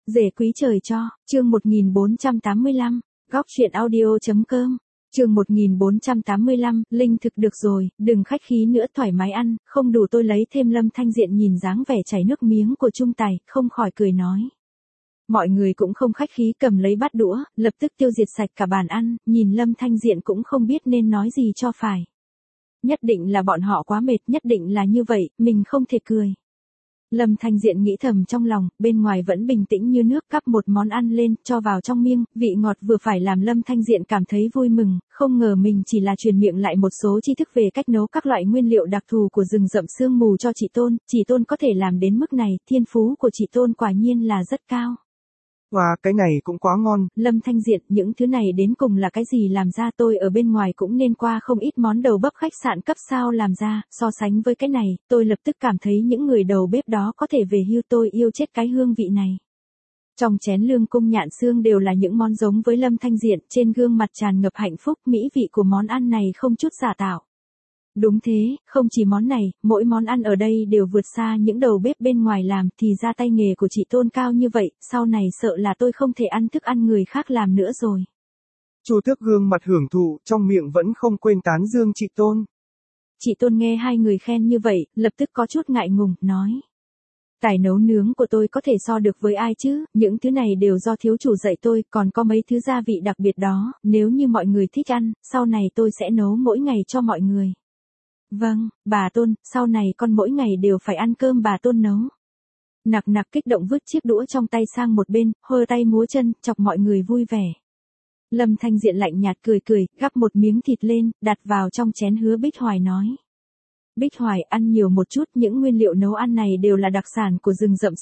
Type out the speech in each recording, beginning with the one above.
Rể quý trời cho, chương 1485, góc truyện audio.com, chương 1485, Linh thực được rồi, đừng khách khí nữa thoải mái ăn, không đủ tôi lấy thêm. Lâm Thanh Diện nhìn dáng vẻ chảy nước miếng của Trung Tài, không khỏi cười nói. Mọi người cũng không khách khí cầm lấy bát đũa, lập tức tiêu diệt sạch cả bàn ăn, nhìn Lâm Thanh Diện cũng không biết nên nói gì cho phải. Nhất định là bọn họ quá mệt, nhất định là như vậy, mình không thể cười. Lâm Thanh Diện nghĩ thầm trong lòng, bên ngoài vẫn bình tĩnh như nước, cắp một món ăn lên, cho vào trong miệng, vị ngọt vừa phải làm Lâm Thanh Diện cảm thấy vui mừng, không ngờ mình chỉ là truyền miệng lại một số tri thức về cách nấu các loại nguyên liệu đặc thù của rừng rậm sương mù cho chị Tôn có thể làm đến mức này, thiên phú của chị Tôn quả nhiên là rất cao. Wow, cái này cũng quá ngon. Lâm Thanh Diện, những thứ này đến cùng là cái gì làm ra? Tôi ở bên ngoài cũng nên qua không ít món đầu bếp khách sạn cấp sao làm ra, so sánh với cái này, tôi lập tức cảm thấy những người đầu bếp đó có thể về hưu. Tôi yêu chết cái hương vị này. Trong chén lương cung nhạn xương đều là những món giống với Lâm Thanh Diện, trên gương mặt tràn ngập hạnh phúc, mỹ vị của món ăn này không chút giả tạo. Đúng thế, không chỉ món này, mỗi món ăn ở đây đều vượt xa những đầu bếp bên ngoài làm, thì ra tay nghề của chị Tôn cao như vậy, sau này sợ là tôi không thể ăn thức ăn người khác làm nữa rồi. Chu Tước gương mặt hưởng thụ, trong miệng vẫn không quên tán dương chị Tôn. Chị Tôn nghe hai người khen như vậy, lập tức có chút ngại ngùng, nói. Tài nấu nướng của tôi có thể so được với ai chứ, những thứ này đều do thiếu chủ dạy tôi, còn có mấy thứ gia vị đặc biệt đó, nếu như mọi người thích ăn, sau này tôi sẽ nấu mỗi ngày cho mọi người. Vâng, bà Tôn, sau này con mỗi ngày đều phải ăn cơm bà Tôn nấu. Nặc nặc kích động vứt chiếc đũa trong tay sang một bên, hơ tay múa chân, chọc mọi người vui vẻ. Lâm Thanh Diện lạnh nhạt cười, gắp một miếng thịt lên, đặt vào trong chén. Hứa Bích Hoài nói. Bích Hoài, ăn nhiều một chút, những nguyên liệu nấu ăn này đều là đặc sản của rừng rậm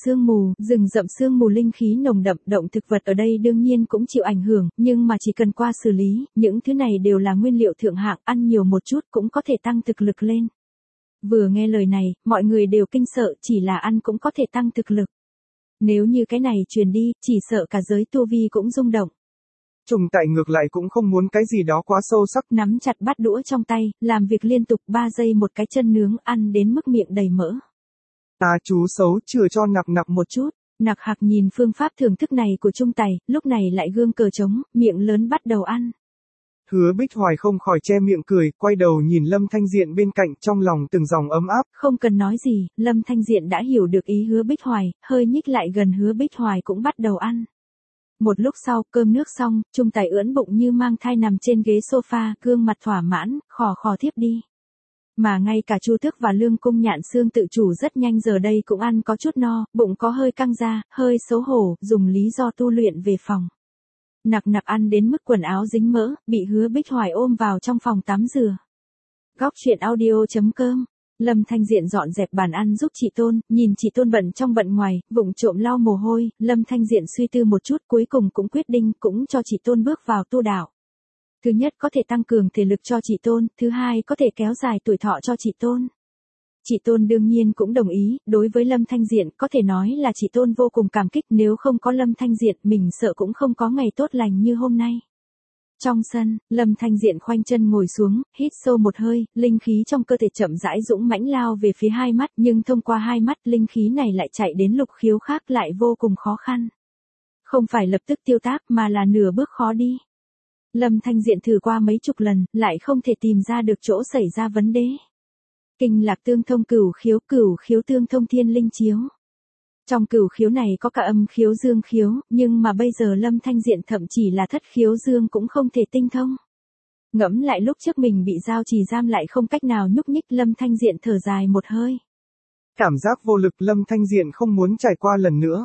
sương mù linh khí nồng đậm, động thực vật ở đây đương nhiên cũng chịu ảnh hưởng, nhưng mà chỉ cần qua xử lý, những thứ này đều là nguyên liệu thượng hạng, ăn nhiều một chút cũng có thể tăng thực lực lên. Vừa nghe lời này, mọi người đều kinh sợ, chỉ là ăn cũng có thể tăng thực lực. Nếu như cái này truyền đi, chỉ sợ cả giới tu vi cũng rung động. Trùng Tại ngược lại cũng không muốn cái gì đó quá sâu sắc, nắm chặt bát đũa trong tay, làm việc liên tục 3 giây một cái chân nướng, ăn đến mức miệng đầy mỡ. Chú xấu chừa cho nặc nặc một chút. Nặc Hạc nhìn phương pháp thưởng thức này của Trung Tài, lúc này lại gương cờ trống, miệng lớn bắt đầu ăn. Hứa Bích Hoài không khỏi che miệng cười, quay đầu nhìn Lâm Thanh Diện bên cạnh, trong lòng từng dòng ấm áp. Không cần nói gì, Lâm Thanh Diện đã hiểu được ý Hứa Bích Hoài, hơi nhích lại gần Hứa Bích Hoài cũng bắt đầu ăn. Một lúc sau, cơm nước xong, Trung Tài ưỡn bụng như mang thai nằm trên ghế sofa, gương mặt thỏa mãn, khò thiếp đi. Mà ngay cả Chu Tước và Lương Cung Nhạn Xương tự chủ rất nhanh giờ đây cũng ăn có chút no, bụng có hơi căng ra, hơi xấu hổ, dùng lý do tu luyện về phòng. Nặc nặc ăn đến mức quần áo dính mỡ, bị Hứa Bích Hoài ôm vào trong phòng tắm rửa. Góc truyện audio.com. Lâm Thanh Diện dọn dẹp bàn ăn giúp chị Tôn, nhìn chị Tôn bận trong bận ngoài, vụng trộm lau mồ hôi, Lâm Thanh Diện suy tư một chút cuối cùng cũng quyết định cũng cho chị Tôn bước vào tu đạo. Thứ nhất có thể tăng cường thể lực cho chị Tôn, thứ hai có thể kéo dài tuổi thọ cho chị Tôn. Chị Tôn đương nhiên cũng đồng ý, đối với Lâm Thanh Diện có thể nói là chị Tôn vô cùng cảm kích, nếu không có Lâm Thanh Diện mình sợ cũng không có ngày tốt lành như hôm nay. Trong sân, Lâm Thanh Diện khoanh chân ngồi xuống, hít sâu một hơi, linh khí trong cơ thể chậm rãi dũng mãnh lao về phía hai mắt, nhưng thông qua hai mắt linh khí này lại chạy đến lục khiếu khác lại vô cùng khó khăn. Không phải lập tức tiêu tác mà là nửa bước khó đi. Lâm Thanh Diện thử qua mấy chục lần, lại không thể tìm ra được chỗ xảy ra vấn đề. Kinh lạc tương thông cửu khiếu tương thông thiên linh chiếu. Trong cửu khiếu này có cả âm khiếu dương khiếu, nhưng mà bây giờ Lâm Thanh Diện thậm chỉ là thất khiếu dương cũng không thể tinh thông. Ngẫm lại lúc trước mình bị giao trì giam lại không cách nào nhúc nhích, Lâm Thanh Diện thở dài một hơi. Cảm giác vô lực, Lâm Thanh Diện không muốn trải qua lần nữa.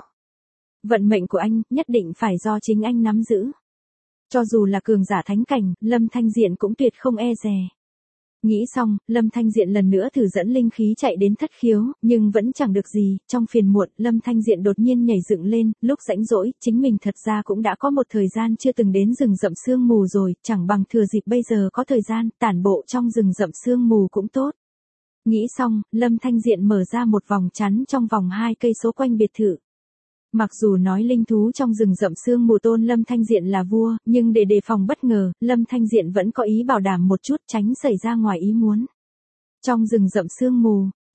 Vận mệnh của anh, nhất định phải do chính anh nắm giữ. Cho dù là cường giả thánh cảnh, Lâm Thanh Diện cũng tuyệt không e dè. Nghĩ xong, Lâm Thanh Diện lần nữa thử dẫn linh khí chạy đến thất khiếu, nhưng vẫn chẳng được gì, trong phiền muộn, Lâm Thanh Diện đột nhiên nhảy dựng lên, lúc rảnh rỗi, chính mình thật ra cũng đã có một thời gian chưa từng đến rừng rậm sương mù rồi, chẳng bằng thừa dịp bây giờ có thời gian, tản bộ trong rừng rậm sương mù cũng tốt. Nghĩ xong, Lâm Thanh Diện mở ra một vòng chắn trong vòng 2 cây số quanh biệt thự. Mặc dù nói linh thú trong rừng rậm sương mù tôn Lâm Thanh Diện là vua, nhưng để đề phòng bất ngờ, Lâm Thanh Diện vẫn có ý bảo đảm một chút tránh xảy ra ngoài ý muốn. Trong rừng rậm sương mù,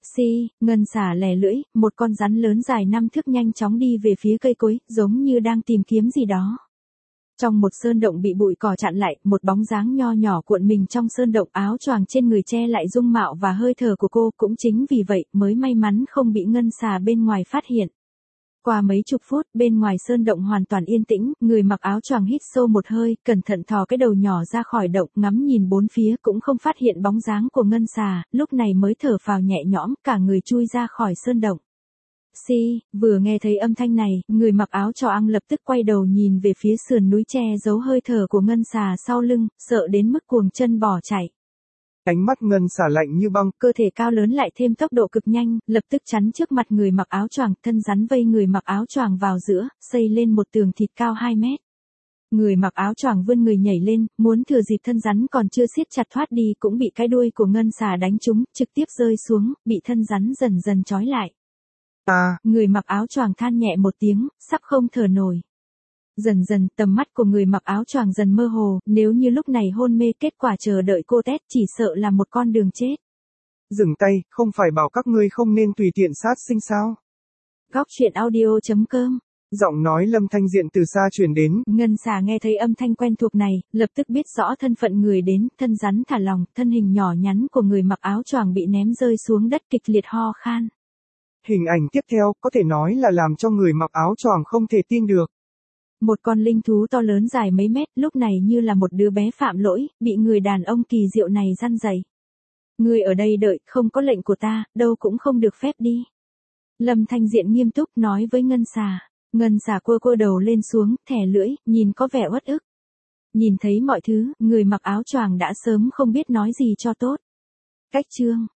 Xì, ngân xà lè lưỡi, một con rắn lớn dài 5 thước nhanh chóng đi về phía cây cối, giống như đang tìm kiếm gì đó. Trong một sơn động bị bụi cỏ chặn lại, một bóng dáng nho nhỏ cuộn mình trong sơn động, áo choàng trên người che lại dung mạo và hơi thở của cô, cũng chính vì vậy mới may mắn không bị ngân xà bên ngoài phát hiện. Qua mấy chục phút, bên ngoài sơn động hoàn toàn yên tĩnh, người mặc áo choàng hít sâu một hơi, cẩn thận thò cái đầu nhỏ ra khỏi động, ngắm nhìn bốn phía cũng không phát hiện bóng dáng của ngân xà, lúc này mới thở phào nhẹ nhõm, cả người chui ra khỏi sơn động. Xì, vừa nghe thấy âm thanh này, người mặc áo choàng lập tức quay đầu nhìn về phía sườn núi che giấu hơi thở của ngân xà sau lưng, sợ đến mức cuồng chân bỏ chạy. Ánh mắt ngân xà lạnh như băng, cơ thể cao lớn lại thêm tốc độ cực nhanh, lập tức chắn trước mặt người mặc áo choàng, thân rắn vây người mặc áo choàng vào giữa, xây lên một tường thịt cao 2 mét. Người mặc áo choàng vươn người nhảy lên, muốn thừa dịp thân rắn còn chưa siết chặt thoát đi, cũng bị cái đuôi của ngân xà đánh trúng, trực tiếp rơi xuống, bị thân rắn dần dần trói lại. Người mặc áo choàng than nhẹ một tiếng, sắp không thở nổi. Dần dần, tầm mắt của người mặc áo choàng dần mơ hồ, nếu như lúc này hôn mê, kết quả chờ đợi cô Tét chỉ sợ là một con đường chết. Dừng tay, không phải bảo các ngươi không nên tùy tiện sát sinh sao? Góc truyện audio.com. Giọng nói Lâm Thanh Diện từ xa truyền đến. Ngân xà nghe thấy âm thanh quen thuộc này, lập tức biết rõ thân phận người đến, thân rắn thả lỏng, thân hình nhỏ nhắn của người mặc áo choàng bị ném rơi xuống đất kịch liệt ho khan. Hình ảnh tiếp theo, có thể nói là làm cho người mặc áo choàng không thể tin được. Một con linh thú to lớn dài mấy mét, lúc này như là một đứa bé phạm lỗi, bị người đàn ông kỳ diệu này răn dạy. Ngươi ở đây đợi, không có lệnh của ta, đâu cũng không được phép đi. Lâm Thanh Diện nghiêm túc nói với ngân xà. Ngân xà cua đầu lên xuống, thè lưỡi, nhìn có vẻ uất ức. Nhìn thấy mọi thứ, người mặc áo choàng đã sớm không biết nói gì cho tốt. Cách chương